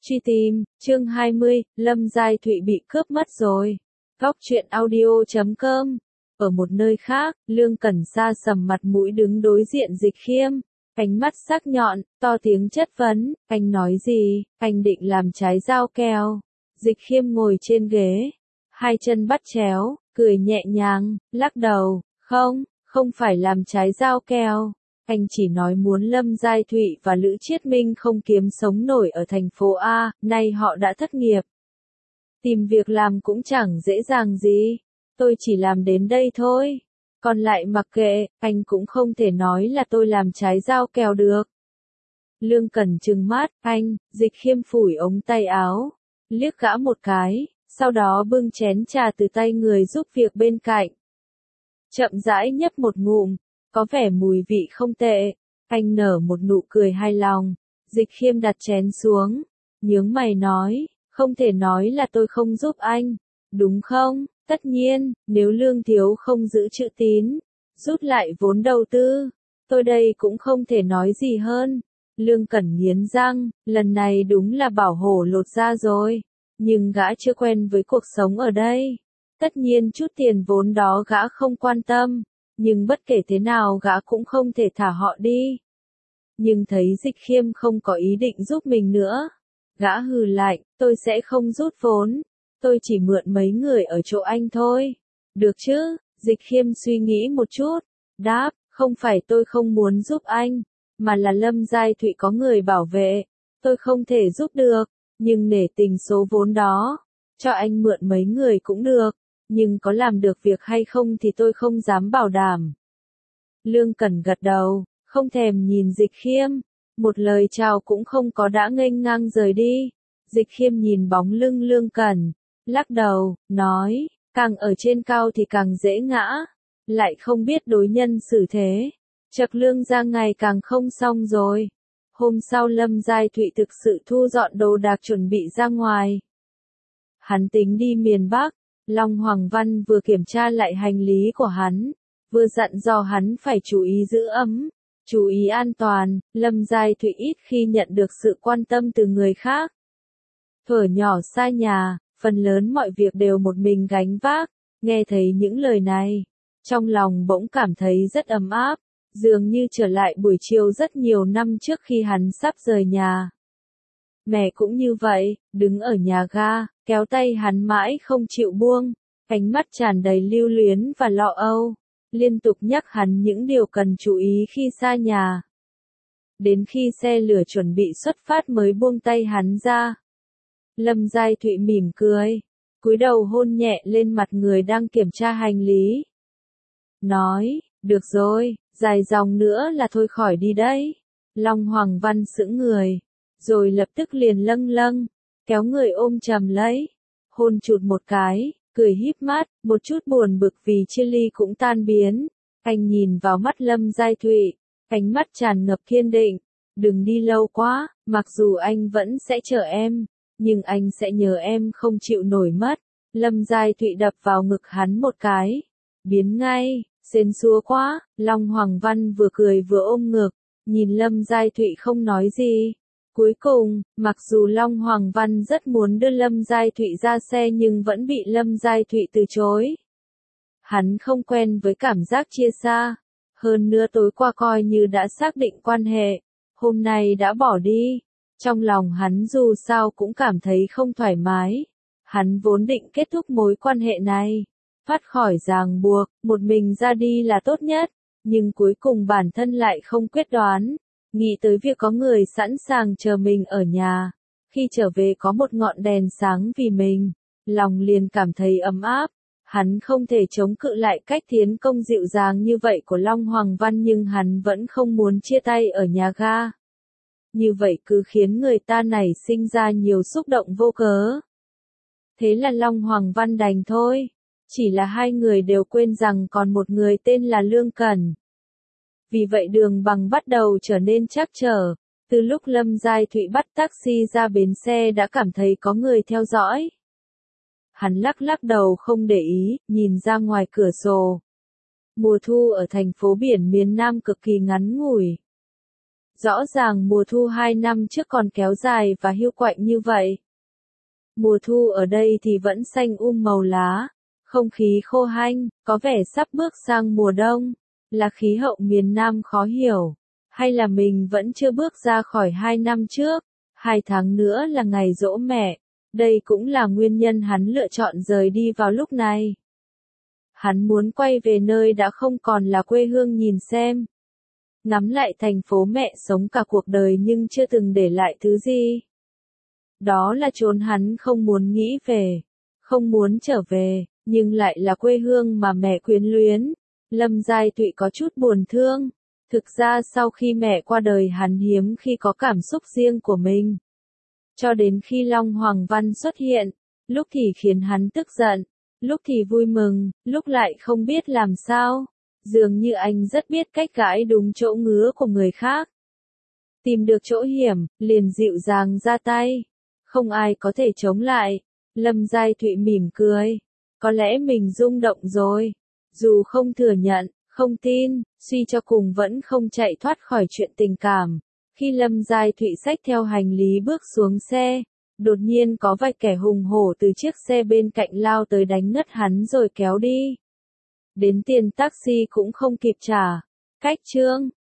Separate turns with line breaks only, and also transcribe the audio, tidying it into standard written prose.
Truy tìm, chương 20, Lâm Giai Thụy bị cướp mất rồi. Góc truyện audio.com. Ở một nơi khác, Lương Cẩn xa sầm mặt mũi đứng đối diện Dịch Khiêm. Ánh mắt sắc nhọn, to tiếng chất vấn, anh nói gì, anh định làm trái dao kèo. Dịch Khiêm ngồi trên ghế, hai chân bắt chéo, cười nhẹ nhàng, lắc đầu, không phải làm trái dao kèo. Anh chỉ nói muốn Lâm Giai Thụy và Lữ Chiết Minh không kiếm sống nổi ở thành phố A, nay họ đã thất nghiệp. Tìm việc làm cũng chẳng dễ dàng gì, tôi chỉ làm đến đây thôi. Còn lại mặc kệ, anh cũng không thể nói là tôi làm trái dao kèo được. Lương Cẩn trừng mắt, anh, Dịch Khiêm phủi ống tay áo, liếc gã một cái, sau đó bưng chén trà từ tay người giúp việc bên cạnh. Chậm rãi nhấp một ngụm, có vẻ mùi vị không tệ, anh nở một nụ cười hài lòng. Dịch Khiêm đặt chén xuống, nhướng mày nói, không thể nói là tôi không giúp anh, đúng không? Tất nhiên, nếu Lương thiếu không giữ chữ tín, rút lại vốn đầu tư, tôi đây cũng không thể nói gì hơn. Lương Cẩn nghiến răng, lần này đúng là bảo hổ lột da rồi, nhưng gã chưa quen với cuộc sống ở đây. Tất nhiên chút tiền vốn đó gã không quan tâm, nhưng bất kể thế nào gã cũng không thể thả họ đi. Nhưng thấy Dịch Khiêm không có ý định giúp mình nữa, gã hừ lạnh, tôi sẽ không rút vốn, tôi chỉ mượn mấy người ở chỗ anh thôi. Được chứ? Dịch Khiêm suy nghĩ một chút, đáp, không phải tôi không muốn giúp anh, mà là Lâm Giai Thụy có người bảo vệ, tôi không thể giúp được, nhưng nể tình số vốn đó, cho anh mượn mấy người cũng được, nhưng có làm được việc hay không thì tôi không dám bảo đảm. Lương Cẩn gật đầu, không thèm nhìn Dịch Khiêm, một lời chào cũng không có đã nghênh ngang rời đi. Dịch Khiêm nhìn bóng lưng Lương Cẩn, lắc đầu, nói, càng ở trên cao thì càng dễ ngã, lại không biết đối nhân xử thế. Chậc Lương ra ngày càng không xong rồi. Hôm sau Lâm Giai Thụy thực sự thu dọn đồ đạc chuẩn bị ra ngoài. Hắn tính đi miền Bắc, Long Hoàng Văn vừa kiểm tra lại hành lý của hắn, vừa dặn dò hắn phải chú ý giữ ấm, chú ý an toàn. Lâm Giai Thụy ít khi nhận được sự quan tâm từ người khác. Thuở nhỏ xa nhà, phần lớn mọi việc đều một mình gánh vác, nghe thấy những lời này, trong lòng bỗng cảm thấy rất ấm áp, dường như trở lại buổi chiều rất nhiều năm trước khi hắn sắp rời nhà. Mẹ cũng như vậy, đứng ở nhà ga, kéo tay hắn mãi không chịu buông, ánh mắt tràn đầy lưu luyến và lo âu, liên tục nhắc hắn những điều cần chú ý khi xa nhà. Đến khi xe lửa chuẩn bị xuất phát mới buông tay hắn ra. Lâm Giai Thụy mỉm cười, cúi đầu hôn nhẹ lên mặt người đang kiểm tra hành lý. Nói, được rồi, dài dòng nữa là thôi khỏi đi đấy. Long Hoàng Văn sững người, rồi lập tức liền lâng lâng, kéo người ôm chầm lấy, hôn chụt một cái, cười híp mắt, một chút buồn bực vì chia ly cũng tan biến. Anh nhìn vào mắt Lâm Giai Thụy, ánh mắt tràn ngập kiên định, đừng đi lâu quá, mặc dù anh vẫn sẽ chờ em, nhưng anh sẽ nhớ em không chịu nổi mất. Lâm Giai Thụy đập vào ngực hắn một cái, biến ngay, sến súa quá. Long Hoàng Văn vừa cười vừa ôm ngực, nhìn Lâm Giai Thụy không nói gì. Cuối cùng, mặc dù Long Hoàng Văn rất muốn đưa Lâm Giai Thụy ra xe nhưng vẫn bị Lâm Giai Thụy từ chối. Hắn không quen với cảm giác chia xa, hơn nữa tối qua coi như đã xác định quan hệ, hôm nay đã bỏ đi. Trong lòng hắn dù sao cũng cảm thấy không thoải mái. Hắn vốn định kết thúc mối quan hệ này, thoát khỏi ràng buộc, một mình ra đi là tốt nhất, nhưng cuối cùng bản thân lại không quyết đoán. Nghĩ tới việc có người sẵn sàng chờ mình ở nhà, khi trở về có một ngọn đèn sáng vì mình, lòng liền cảm thấy ấm áp. Hắn không thể chống cự lại cách tiến công dịu dàng như vậy của Long Hoàng Văn nhưng hắn vẫn không muốn chia tay ở nhà ga. Như vậy cứ khiến người ta nảy sinh ra nhiều xúc động vô cớ. Thế là Long Hoàng Văn đành thôi, chỉ là hai người đều quên rằng còn một người tên là Lương Cẩn. Vì vậy đường bằng bắt đầu trở nên trắc trở, từ lúc Lâm Giai Thụy bắt taxi ra bến xe đã cảm thấy có người theo dõi. Hắn lắc lắc đầu không để ý, nhìn ra ngoài cửa sổ. Mùa thu ở thành phố biển miền Nam cực kỳ ngắn ngủi. Rõ ràng mùa thu 2 năm trước còn kéo dài và hiu quạnh như vậy. Mùa thu ở đây thì vẫn xanh màu lá, không khí khô hanh, có vẻ sắp bước sang mùa đông. Là khí hậu miền Nam khó hiểu, hay là mình vẫn chưa bước ra khỏi 2 năm trước, 2 tháng nữa là ngày giỗ mẹ. Đây cũng là nguyên nhân hắn lựa chọn rời đi vào lúc này. Hắn muốn quay về nơi đã không còn là quê hương nhìn xem. Ngắm lại thành phố mẹ sống cả cuộc đời nhưng chưa từng để lại thứ gì. Đó là chốn hắn không muốn nghĩ về, không muốn trở về, nhưng lại là quê hương mà mẹ quyến luyến. Lâm Giai Thụy có chút buồn thương. Thực ra sau khi mẹ qua đời hắn hiếm khi có cảm xúc riêng của mình. Cho đến khi Long Hoàng Văn xuất hiện, lúc thì khiến hắn tức giận, lúc thì vui mừng, lúc lại không biết làm sao. Dường như anh rất biết cách gãi đúng chỗ ngứa của người khác. Tìm được chỗ hiểm, liền dịu dàng ra tay. Không ai có thể chống lại. Lâm Giai Thụy mỉm cười. Có lẽ mình rung động rồi. Dù không thừa nhận, không tin, suy cho cùng vẫn không chạy thoát khỏi chuyện tình cảm. Khi Lâm Giai Thụy xách theo hành lý bước xuống xe, đột nhiên có vài kẻ hùng hổ từ chiếc xe bên cạnh lao tới đánh ngất hắn rồi kéo đi. Đến tiền taxi cũng không kịp trả. Cách chương